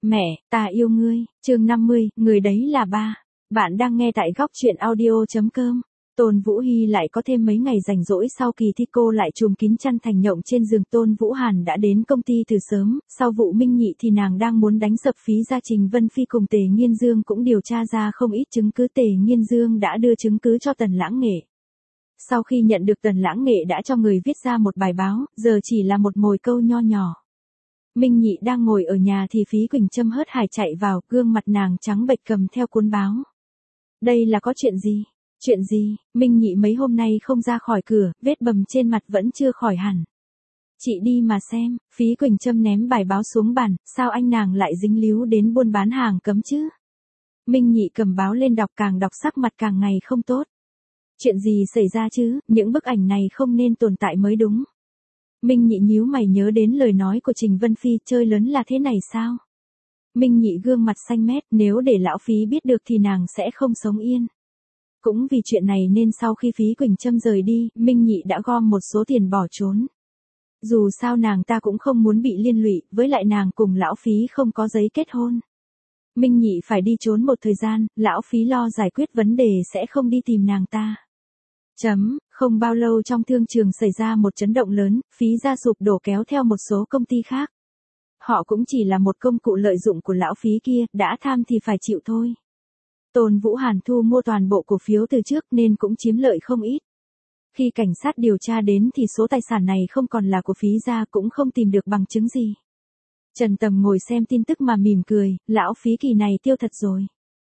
Mẹ, ta yêu ngươi, chương 50, người đấy là ba. Bạn đang nghe tại góc truyện audio.com. Tôn Vũ Hy lại có thêm mấy ngày rảnh rỗi sau kỳ thi, cô lại chùm kín chăn thành nhộng trên giường. Tôn Vũ Hàn đã đến công ty từ sớm, sau vụ Minh Nhị thì nàng đang muốn đánh sập phí gia Trình Vân Phi cùng Tề Nghiên Dương cũng điều tra ra không ít chứng cứ. Tề Nghiên Dương đã đưa chứng cứ cho Tần Lãng Nghệ. Sau khi nhận được, Tần Lãng Nghệ đã cho người viết ra một bài báo, giờ chỉ là một mồi câu nho nhỏ. Minh Nhị đang ngồi ở nhà thì Phí Quỳnh Trâm hớt hải chạy vào, gương mặt nàng trắng bệch cầm theo cuốn báo. Đây là có chuyện gì? Chuyện gì? Minh Nhị mấy hôm nay không ra khỏi cửa, vết bầm trên mặt vẫn chưa khỏi hẳn. Chị đi mà xem. Phí Quỳnh Trâm ném bài báo xuống bàn, sao anh nàng lại dính líu đến buôn bán hàng cấm chứ? Minh Nhị cầm báo lên đọc, càng đọc sắc mặt càng ngày không tốt. Chuyện gì xảy ra chứ, những bức ảnh này không nên tồn tại mới đúng. Minh Nhị nhíu mày nhớ đến lời nói của Trình Vân Phi, chơi lớn là thế này sao? Minh Nhị gương mặt xanh mét, nếu để lão Phí biết được thì nàng sẽ không sống yên. Cũng vì chuyện này nên sau khi Phí Quỳnh Trâm rời đi, Minh Nhị đã gom một số tiền bỏ trốn. Dù sao nàng ta cũng không muốn bị liên lụy, với lại nàng cùng lão Phí không có giấy kết hôn. Minh Nhị phải đi trốn một thời gian, lão Phí lo giải quyết vấn đề sẽ không đi tìm nàng ta. Không bao lâu trong thương trường xảy ra một chấn động lớn, Phí gia sụp đổ kéo theo một số công ty khác. Họ cũng chỉ là một công cụ lợi dụng của lão Phí kia, đã tham thì phải chịu thôi. Tôn Vũ Hàn thu mua toàn bộ cổ phiếu từ trước nên cũng chiếm lợi không ít. Khi cảnh sát điều tra đến thì số tài sản này không còn là của Phí gia, cũng không tìm được bằng chứng gì. Trần Tầm ngồi xem tin tức mà mỉm cười, lão Phí kỳ này tiêu thật rồi.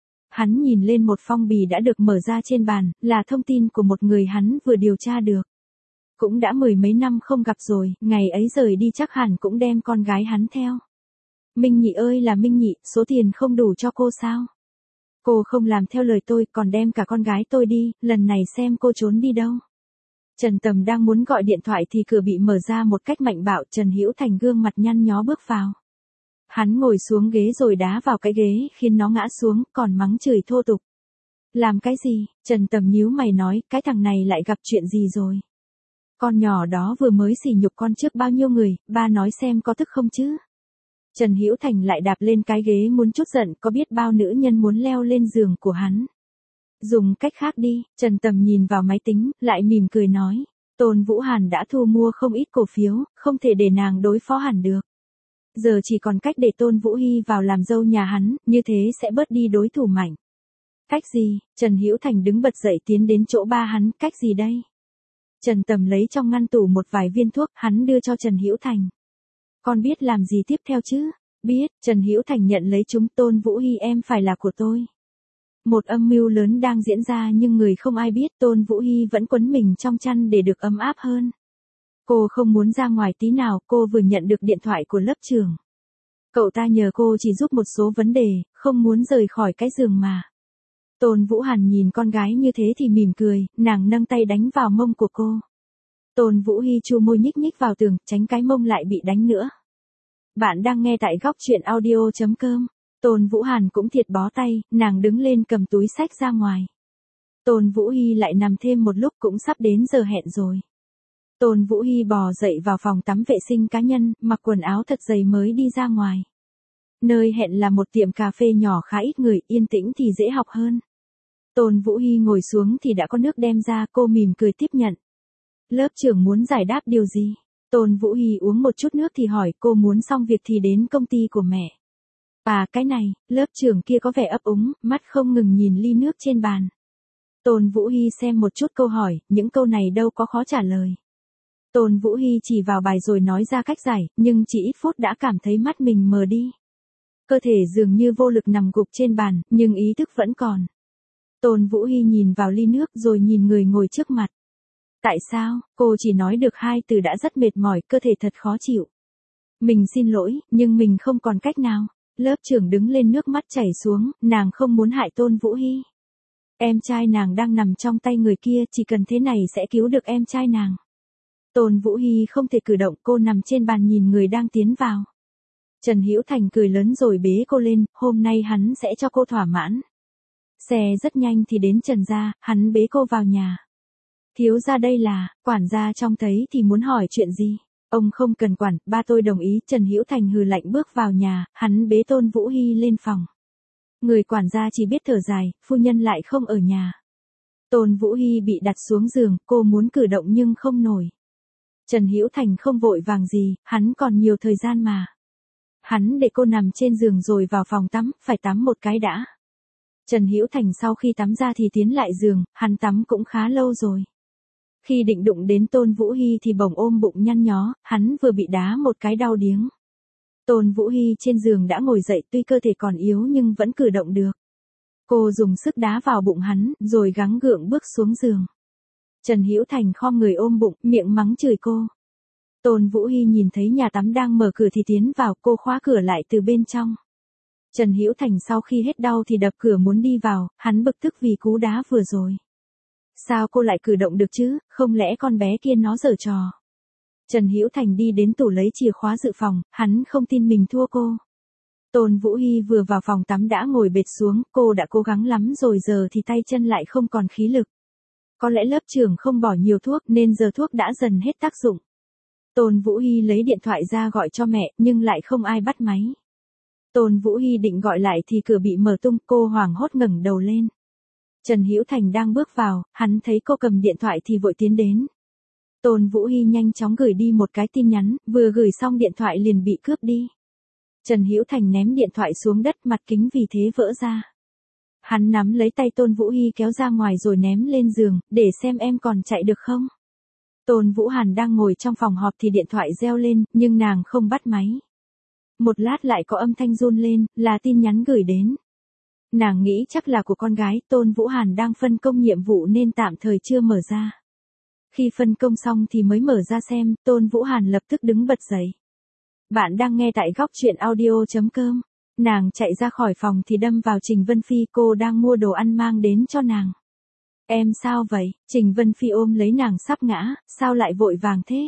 Hắn nhìn lên một phong bì đã được mở ra trên bàn, là thông tin của một người hắn vừa điều tra được. Cũng đã mười mấy năm không gặp rồi, ngày ấy rời đi chắc hẳn cũng đem con gái hắn theo. Minh Nhị ơi là Minh Nhị, số tiền không đủ cho cô sao? Cô không làm theo lời tôi, còn đem cả con gái tôi đi, lần này xem cô trốn đi đâu. Trần Tầm đang muốn gọi điện thoại thì cửa bị mở ra một cách mạnh bạo, Trần Hữu Thành gương mặt nhăn nhó bước vào. Hắn ngồi xuống ghế rồi đá vào cái ghế khiến nó ngã xuống, còn mắng chửi thô tục. Làm cái gì? Trần Tầm nhíu mày nói, cái thằng này lại gặp chuyện gì rồi? Con nhỏ đó vừa mới sỉ nhục con trước bao nhiêu người, ba nói xem có tức không chứ? Trần Hữu Thành lại đạp lên cái ghế muốn trút giận, có biết bao nữ nhân muốn leo lên giường của hắn. Dùng cách khác đi. Trần Tầm nhìn vào máy tính, lại mỉm cười nói. Tôn Vũ Hàn đã thu mua không ít cổ phiếu, không thể để nàng đối phó hẳn được. Giờ chỉ còn cách để Tôn Vũ Hy vào làm dâu nhà hắn, như thế sẽ bớt đi đối thủ mạnh. Cách gì? Trần Hữu Thành đứng bật dậy tiến đến chỗ ba hắn, cách gì đây? Trần Tầm lấy trong ngăn tủ một vài viên thuốc, hắn đưa cho Trần Hữu Thành. Con biết làm gì tiếp theo chứ? Biết. Trần Hữu Thành nhận lấy chúng. Tôn Vũ Hy em phải là của tôi. Một âm mưu lớn đang diễn ra nhưng người không ai biết. Tôn Vũ Hy vẫn quấn mình trong chăn để được ấm áp hơn. Cô không muốn ra ngoài tí nào, cô vừa nhận được điện thoại của lớp trưởng. Cậu ta nhờ cô chỉ giúp một số vấn đề, không muốn rời khỏi cái giường mà. Tôn Vũ Hàn nhìn con gái như thế thì mỉm cười, nàng nâng tay đánh vào mông của cô. Tôn Vũ Hy chu môi nhích nhích vào tường, tránh cái mông lại bị đánh nữa. Bạn đang nghe tại góc truyện audio.com. Tôn Vũ Hàn cũng thiệt bó tay, nàng đứng lên cầm túi xách ra ngoài. Tôn Vũ Hy lại nằm thêm một lúc, cũng sắp đến giờ hẹn rồi. Tôn Vũ Hy bò dậy vào phòng tắm vệ sinh cá nhân, mặc quần áo thật dày mới đi ra ngoài. Nơi hẹn là một tiệm cà phê nhỏ khá ít người, yên tĩnh thì dễ học hơn. Tôn Vũ Hy ngồi xuống thì đã có nước đem ra, cô mỉm cười tiếp nhận. Lớp trưởng muốn giải đáp điều gì? Tôn Vũ Hy uống một chút nước thì hỏi, cô muốn xong việc thì đến công ty của mẹ. À cái này, lớp trưởng kia có vẻ ấp úng, mắt không ngừng nhìn ly nước trên bàn. Tôn Vũ Hy xem một chút câu hỏi, những câu này đâu có khó trả lời. Tôn Vũ Hy chỉ vào bài rồi nói ra cách giải, nhưng chỉ ít phút đã cảm thấy mắt mình mờ đi. Cơ thể dường như vô lực nằm gục trên bàn, nhưng ý thức vẫn còn. Tôn Vũ Hy nhìn vào ly nước rồi nhìn người ngồi trước mặt. Tại sao? Cô chỉ nói được hai từ đã rất mệt mỏi, cơ thể thật khó chịu. Mình xin lỗi, nhưng mình không còn cách nào. Lớp trưởng đứng lên, nước mắt chảy xuống, nàng không muốn hại Tôn Vũ Hy. Em trai nàng đang nằm trong tay người kia, chỉ cần thế này sẽ cứu được em trai nàng. Tôn Vũ Hy không thể cử động, cô nằm trên bàn nhìn người đang tiến vào. Trần Hữu Thành cười lớn rồi bế cô lên, hôm nay hắn sẽ cho cô thỏa mãn. Xe rất nhanh thì đến Trần gia, hắn bế cô vào nhà. Thiếu gia đây là, quản gia trông thấy thì muốn hỏi chuyện gì. Ông không cần quản, ba tôi đồng ý. Trần Hữu Thành hừ lạnh bước vào nhà, hắn bế Tôn Vũ Hy lên phòng. Người quản gia chỉ biết thở dài, phu nhân lại không ở nhà. Tôn Vũ Hy bị đặt xuống giường, cô muốn cử động nhưng không nổi. Trần Hữu Thành không vội vàng gì, hắn còn nhiều thời gian mà. Hắn để cô nằm trên giường rồi vào phòng tắm, phải tắm một cái đã. Trần Hữu Thành sau khi tắm ra thì tiến lại giường, hắn tắm cũng khá lâu rồi. Khi định đụng đến Tôn Vũ Hy thì bỗng ôm bụng nhăn nhó, hắn vừa bị đá một cái đau điếng. Tôn Vũ Hy trên giường đã ngồi dậy, tuy cơ thể còn yếu nhưng vẫn cử động được. Cô dùng sức đá vào bụng hắn, rồi gắng gượng bước xuống giường. Trần Hữu Thành khom người ôm bụng, miệng mắng chửi cô. Tôn Vũ Hy nhìn thấy nhà tắm đang mở cửa thì tiến vào, cô khóa cửa lại từ bên trong. Trần Hữu Thành sau khi hết đau thì đập cửa muốn đi vào, hắn bực tức vì cú đá vừa rồi. Sao cô lại cử động được chứ, không lẽ con bé kia nó giở trò. Trần Hữu Thành đi đến tủ lấy chìa khóa dự phòng, hắn không tin mình thua cô. Tôn Vũ Hy vừa vào phòng tắm đã ngồi bệt xuống, cô đã cố gắng lắm rồi giờ thì tay chân lại không còn khí lực. Có lẽ lớp trưởng không bỏ nhiều thuốc nên giờ thuốc đã dần hết tác dụng. Tôn Vũ Hy lấy điện thoại ra gọi cho mẹ nhưng lại không ai bắt máy. Tôn Vũ Hy định gọi lại thì cửa bị mở tung, cô hoảng hốt ngẩng đầu lên. Trần Hữu Thành đang bước vào, hắn thấy cô cầm điện thoại thì vội tiến đến. Tôn Vũ Hy nhanh chóng gửi đi một cái tin nhắn, vừa gửi xong điện thoại liền bị cướp đi. Trần Hữu Thành ném điện thoại xuống đất, mặt kính vì thế vỡ ra. Hắn nắm lấy tay Tôn Vũ Hy kéo ra ngoài rồi ném lên giường, để xem em còn chạy được không. Tôn Vũ Hàn đang ngồi trong phòng họp thì điện thoại reo lên, nhưng nàng không bắt máy. Một lát lại có âm thanh run lên, là tin nhắn gửi đến. Nàng nghĩ chắc là của con gái, Tôn Vũ Hàn đang phân công nhiệm vụ nên tạm thời chưa mở ra. Khi phân công xong thì mới mở ra xem, Tôn Vũ Hàn lập tức đứng bật dậy. Bạn đang nghe tại góc truyện audio.com. Nàng chạy ra khỏi phòng thì đâm vào Trình Vân Phi, cô đang mua đồ ăn mang đến cho nàng. Em sao vậy? Trình Vân Phi ôm lấy nàng sắp ngã, sao lại vội vàng thế?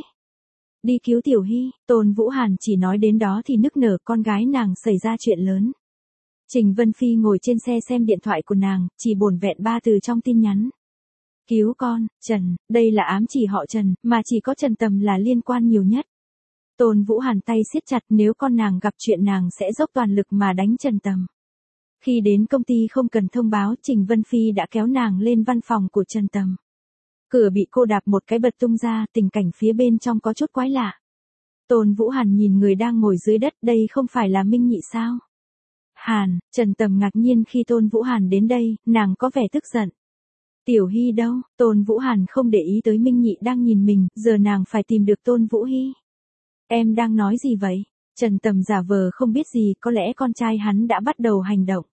Đi cứu Tiểu Hy. Tôn Vũ Hàn chỉ nói đến đó thì nức nở, con gái nàng xảy ra chuyện lớn. Trình Vân Phi ngồi trên xe xem điện thoại của nàng, chỉ bổn vẹn 3 từ trong tin nhắn. Cứu con, Trần, đây là ám chỉ họ Trần, mà chỉ có Trần Tầm là liên quan nhiều nhất. Tôn Vũ Hàn tay siết chặt, nếu con nàng gặp chuyện nàng sẽ dốc toàn lực mà đánh Trần Tầm. Khi đến công ty không cần thông báo, Trình Vân Phi đã kéo nàng lên văn phòng của Trần Tầm. Cửa bị cô đạp một cái bật tung ra, tình cảnh phía bên trong có chút quái lạ. Tôn Vũ Hàn nhìn người đang ngồi dưới đất, đây không phải là Minh Nhị sao? Hàn, Trần Tầm ngạc nhiên khi Tôn Vũ Hàn đến đây, nàng có vẻ tức giận. Tiểu Hy đâu? Tôn Vũ Hàn không để ý tới Minh Nhị đang nhìn mình, giờ nàng phải tìm được Tôn Vũ Hy. Em đang nói gì vậy? Trần Tầm giả vờ không biết gì, có lẽ con trai hắn đã bắt đầu hành động.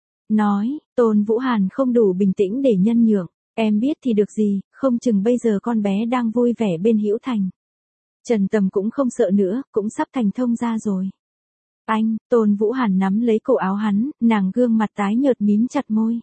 Nói, Tôn Vũ Hàn không đủ bình tĩnh để nhân nhượng. Em biết thì được gì, không chừng bây giờ con bé đang vui vẻ bên Hữu Thành. Trần Tầm cũng không sợ nữa, cũng sắp thành thông ra rồi. Anh, Tôn Vũ Hàn nắm lấy cổ áo hắn, nàng gương mặt tái nhợt mím chặt môi.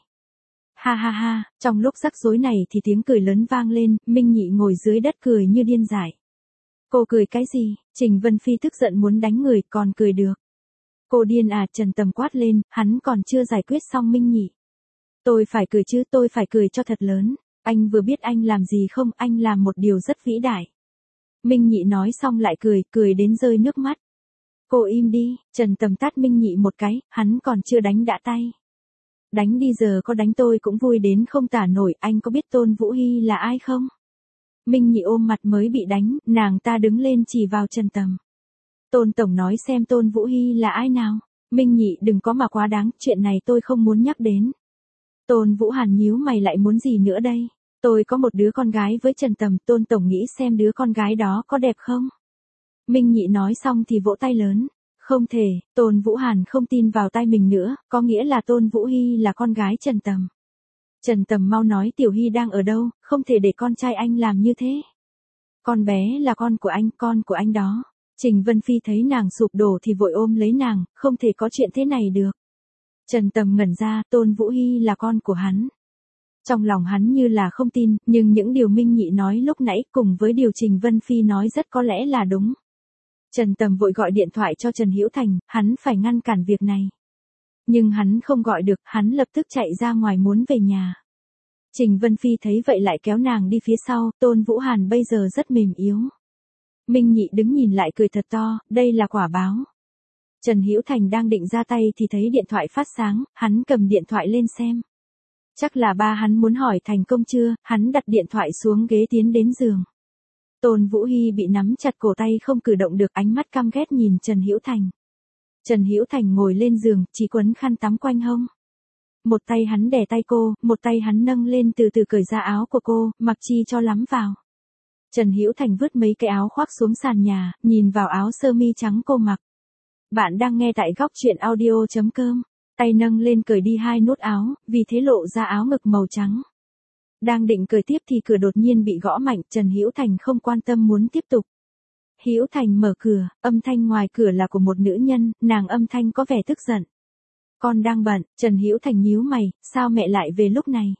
Ha ha ha, trong lúc rắc rối này thì tiếng cười lớn vang lên, Minh Nhị ngồi dưới đất cười như điên dại. Cô cười cái gì? Trình Vân Phi tức giận muốn đánh người, còn cười được. Cô điên à? Trần Tầm quát lên, hắn còn chưa giải quyết xong Minh Nhị. Tôi phải cười chứ, tôi phải cười cho thật lớn. Anh vừa biết anh làm gì không? Anh làm một điều rất vĩ đại. Minh Nhị nói xong lại cười, cười đến rơi nước mắt. Cô im đi. Trần Tầm tát Minh Nhị một cái, hắn còn chưa đánh đã tay. Đánh đi, giờ có đánh tôi cũng vui đến không tả nổi. Anh có biết Tôn Vũ Hy là ai không? Minh Nhị ôm mặt mới bị đánh, nàng ta đứng lên chỉ vào Trần Tầm. Tôn Tổng nói xem Tôn Vũ Hy là ai nào? Minh Nhị đừng có mà quá đáng, chuyện này tôi không muốn nhắc đến. Tôn Vũ Hàn nhíu mày, lại muốn gì nữa đây? Tôi có một đứa con gái với Trần Tầm, Tôn Tổng nghĩ xem đứa con gái đó có đẹp không? Minh Nhị nói xong thì vỗ tay lớn. Không thể, Tôn Vũ Hàn không tin vào tay mình nữa, có nghĩa là Tôn Vũ Hy là con gái Trần Tầm. Trần Tầm mau nói Tiểu Hy đang ở đâu, không thể để con trai anh làm như thế. Con bé là con của anh, con của anh đó. Trình Vân Phi thấy nàng sụp đổ thì vội ôm lấy nàng, không thể có chuyện thế này được. Trần Tầm ngẩn ra, Tôn Vũ Hy là con của hắn. Trong lòng hắn như là không tin, nhưng những điều Minh Nhị nói lúc nãy cùng với điều Trình Vân Phi nói rất có lẽ là đúng. Trần Tầm vội gọi điện thoại cho Trần Hữu Thành, hắn phải ngăn cản việc này. Nhưng hắn không gọi được, hắn lập tức chạy ra ngoài muốn về nhà. Trình Vân Phi thấy vậy lại kéo nàng đi phía sau, Tôn Vũ Hàn bây giờ rất mềm yếu. Minh Nhị đứng nhìn lại cười thật to, đây là quả báo. Trần Hữu Thành đang định ra tay thì thấy điện thoại phát sáng, hắn cầm điện thoại lên xem. Chắc là ba hắn muốn hỏi thành công chưa, hắn đặt điện thoại xuống ghế tiến đến giường. Tôn Vũ Hi bị nắm chặt cổ tay không cử động được, ánh mắt căm ghét nhìn Trần Hữu Thành. Trần Hữu Thành ngồi lên giường, chỉ quấn khăn tắm quanh hông. Một tay hắn đè tay cô, một tay hắn nâng lên từ từ cởi ra áo của cô, mặc chi cho lắm vào. Trần Hữu Thành vứt mấy cái áo khoác xuống sàn nhà, nhìn vào áo sơ mi trắng cô mặc. Bạn đang nghe tại góc truyện audio.com. Tay nâng lên cởi đi hai nút áo, vì thế lộ ra áo ngực màu trắng. Đang định cởi tiếp thì cửa đột nhiên bị gõ mạnh, Trần Hữu Thành không quan tâm muốn tiếp tục. Hữu Thành mở cửa, âm thanh ngoài cửa là của một nữ nhân, nàng âm thanh có vẻ tức giận. Con đang bận, Trần Hữu Thành nhíu mày, sao mẹ lại về lúc này?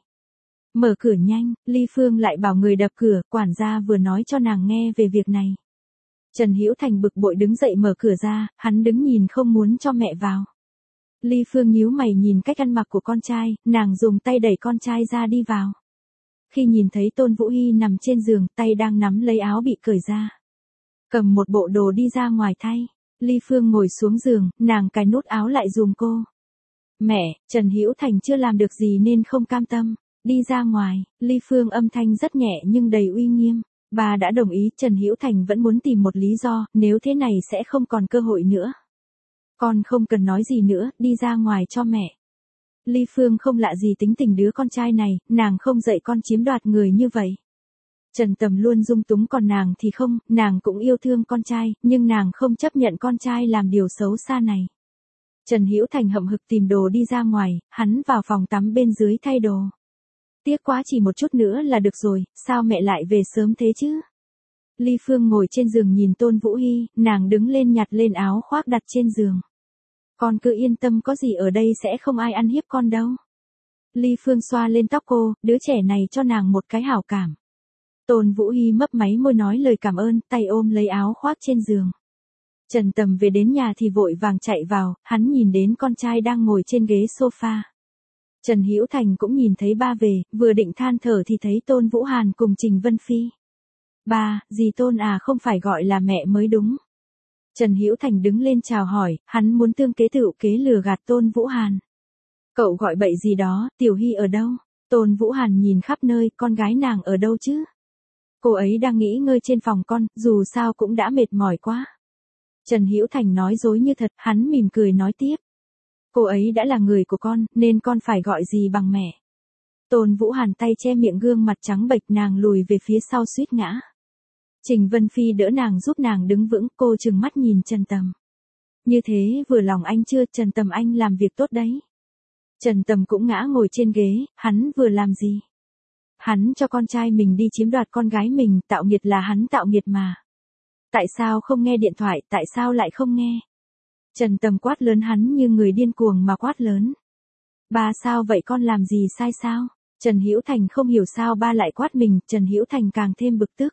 Mở cửa nhanh, Ly Phương lại bảo người đập cửa, quản gia vừa nói cho nàng nghe về việc này. Trần Hữu Thành bực bội đứng dậy mở cửa ra, hắn đứng nhìn không muốn cho mẹ vào. Ly Phương nhíu mày nhìn cách ăn mặc của con trai, nàng dùng tay đẩy con trai ra đi vào. Khi nhìn thấy Tôn Vũ Hi nằm trên giường, tay đang nắm lấy áo bị cởi ra. Cầm một bộ đồ đi ra ngoài thay. Ly Phương ngồi xuống giường, nàng cài nút áo lại giùm cô. Mẹ, Trần Hữu Thành chưa làm được gì nên không cam tâm. Đi ra ngoài, Ly Phương âm thanh rất nhẹ nhưng đầy uy nghiêm. Bà đã đồng ý, Trần Hữu Thành vẫn muốn tìm một lý do, nếu thế này sẽ không còn cơ hội nữa. Con không cần nói gì nữa, đi ra ngoài cho mẹ. Ly Phương không lạ gì tính tình đứa con trai này, nàng không dạy con chiếm đoạt người như vậy. Trần Tầm luôn dung túng còn nàng thì không, nàng cũng yêu thương con trai, nhưng nàng không chấp nhận con trai làm điều xấu xa này. Trần Hữu Thành hậm hực tìm đồ đi ra ngoài, hắn vào phòng tắm bên dưới thay đồ. Tiếc quá, chỉ một chút nữa là được rồi, sao mẹ lại về sớm thế chứ? Ly Phương ngồi trên giường nhìn Tôn Vũ Hi, nàng đứng lên nhặt lên áo khoác đặt trên giường. Con cứ yên tâm, có gì ở đây sẽ không ai ăn hiếp con đâu. Ly Phương xoa lên tóc cô, đứa trẻ này cho nàng một cái hảo cảm. Tôn Vũ Hi mấp máy môi nói lời cảm ơn, tay ôm lấy áo khoác trên giường. Trần Tầm về đến nhà thì vội vàng chạy vào, hắn nhìn đến con trai đang ngồi trên ghế sofa. Trần Hữu Thành cũng nhìn thấy ba về, vừa định than thở thì thấy Tôn Vũ Hàn cùng Trình Vân Phi. Ba, dì Tôn à, không phải gọi là mẹ mới đúng. Trần Hữu Thành đứng lên chào hỏi, hắn muốn tương kế tựu kế lừa gạt Tôn Vũ Hàn. Cậu gọi bậy gì đó, Tiểu Hy ở đâu? Tôn Vũ Hàn nhìn khắp nơi, con gái nàng ở đâu chứ? Cô ấy đang nghỉ ngơi trên phòng con, dù sao cũng đã mệt mỏi quá. Trần Hữu Thành nói dối như thật, hắn mỉm cười nói tiếp. Cô ấy đã là người của con, nên con phải gọi gì bằng mẹ. Tôn Vũ Hàn tay che miệng, gương mặt trắng bệch, nàng lùi về phía sau suýt ngã. Trình Vân Phi đỡ nàng giúp nàng đứng vững, cô trừng mắt nhìn Trần Tầm. Như thế vừa lòng anh chưa, Trần Tầm anh làm việc tốt đấy. Trần Tầm cũng ngã ngồi trên ghế, hắn vừa làm gì? Hắn cho con trai mình đi chiếm đoạt con gái mình, tạo nghiệt là hắn tạo nghiệt mà. Tại sao không nghe điện thoại, tại sao lại không nghe? Trần Tầm quát lớn hắn như người điên cuồng mà quát lớn. Ba sao vậy, con làm gì sai sao? Trần Hữu Thành không hiểu sao ba lại quát mình, Trần Hữu Thành càng thêm bực tức.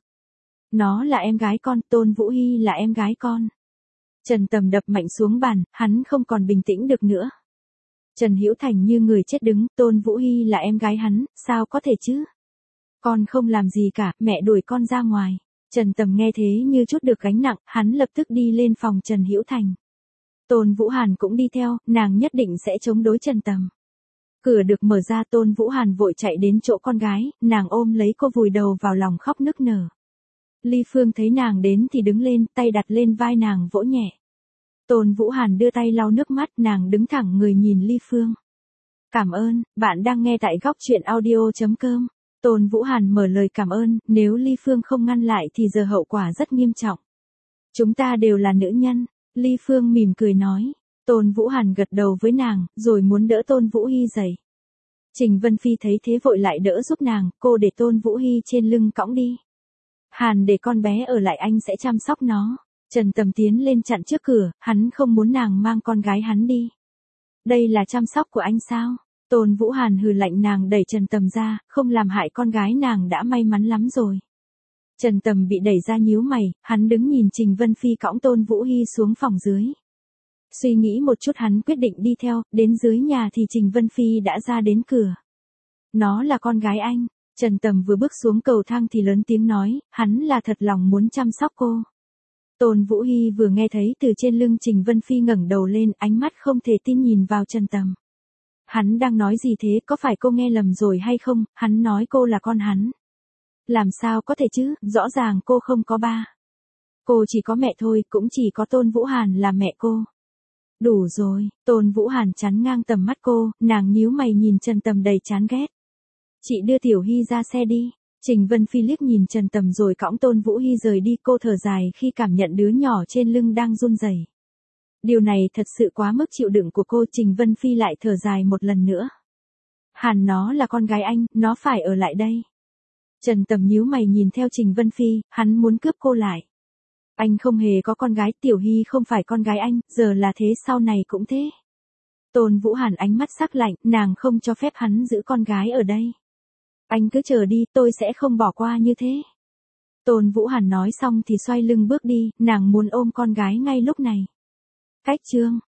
Nó là em gái con, Tôn Vũ Hi là em gái con. Trần Tầm đập mạnh xuống bàn, hắn không còn bình tĩnh được nữa. Trần Hữu Thành như người chết đứng, Tôn Vũ Hi là em gái hắn, sao có thể chứ? Con không làm gì cả, mẹ đuổi con ra ngoài. Trần Tầm nghe thế như chút được gánh nặng, hắn lập tức đi lên phòng Trần Hữu Thành. Tôn Vũ Hàn cũng đi theo, nàng nhất định sẽ chống đối Trần Tầm. Cửa được mở ra, Tôn Vũ Hàn vội chạy đến chỗ con gái, nàng ôm lấy cô vùi đầu vào lòng khóc nức nở. Ly Phương thấy nàng đến thì đứng lên, tay đặt lên vai nàng vỗ nhẹ. Tôn Vũ Hàn đưa tay lau nước mắt, nàng đứng thẳng người nhìn Ly Phương. Cảm ơn, bạn đang nghe tại góc truyện audio.com. Tôn Vũ Hàn mở lời cảm ơn, nếu Ly Phương không ngăn lại thì giờ hậu quả rất nghiêm trọng. Chúng ta đều là nữ nhân, Ly Phương mỉm cười nói. Tôn Vũ Hàn gật đầu với nàng, rồi muốn đỡ Tôn Vũ Hi dậy. Trình Vân Phi thấy thế vội lại đỡ giúp nàng, cô để Tôn Vũ Hi trên lưng cõng đi. Hàn để con bé ở lại, anh sẽ chăm sóc nó. Trần Tầm tiến lên chặn trước cửa, hắn không muốn nàng mang con gái hắn đi. Đây là chăm sóc của anh sao? Tôn Vũ Hàn hừ lạnh, nàng đẩy Trần Tầm ra, không làm hại con gái nàng đã may mắn lắm rồi. Trần Tầm bị đẩy ra nhíu mày, hắn đứng nhìn Trình Vân Phi cõng Tôn Vũ Hi xuống phòng dưới. Suy nghĩ một chút hắn quyết định đi theo, đến dưới nhà thì Trình Vân Phi đã ra đến cửa. Nó là con gái anh. Trần Tầm vừa bước xuống cầu thang thì lớn tiếng nói, hắn là thật lòng muốn chăm sóc cô. Tôn Vũ Hy vừa nghe thấy từ trên lưng Trình Vân Phi ngẩng đầu lên, ánh mắt không thể tin nhìn vào Trần Tầm. Hắn đang nói gì thế, có phải cô nghe lầm rồi hay không, hắn nói cô là con hắn. Làm sao có thể chứ, rõ ràng cô không có ba. Cô chỉ có mẹ thôi, cũng chỉ có Tôn Vũ Hàn là mẹ cô. Đủ rồi, Tôn Vũ Hàn chắn ngang tầm mắt cô, nàng nhíu mày nhìn Trần Tầm đầy chán ghét. Chị đưa Tiểu Hy ra xe đi. Trình Vân Phi liếc nhìn Trần Tầm rồi cõng Tôn Vũ Hy rời đi, cô thở dài khi cảm nhận đứa nhỏ trên lưng đang run rẩy. Điều này thật sự quá mức chịu đựng của cô. Trình Vân Phi lại thở dài một lần nữa. Hàn nó là con gái anh, nó phải ở lại đây. Trần Tầm nhíu mày nhìn theo Trình Vân Phi, hắn muốn cướp cô lại. Anh không hề có con gái, Tiểu Hy không phải con gái anh, giờ là thế sau này cũng thế. Tôn Vũ Hàn ánh mắt sắc lạnh, nàng không cho phép hắn giữ con gái ở đây. Anh cứ chờ đi, tôi sẽ không bỏ qua như thế. Tôn Vũ Hàn nói xong thì xoay lưng bước đi, nàng muốn ôm con gái ngay lúc này. Cách chương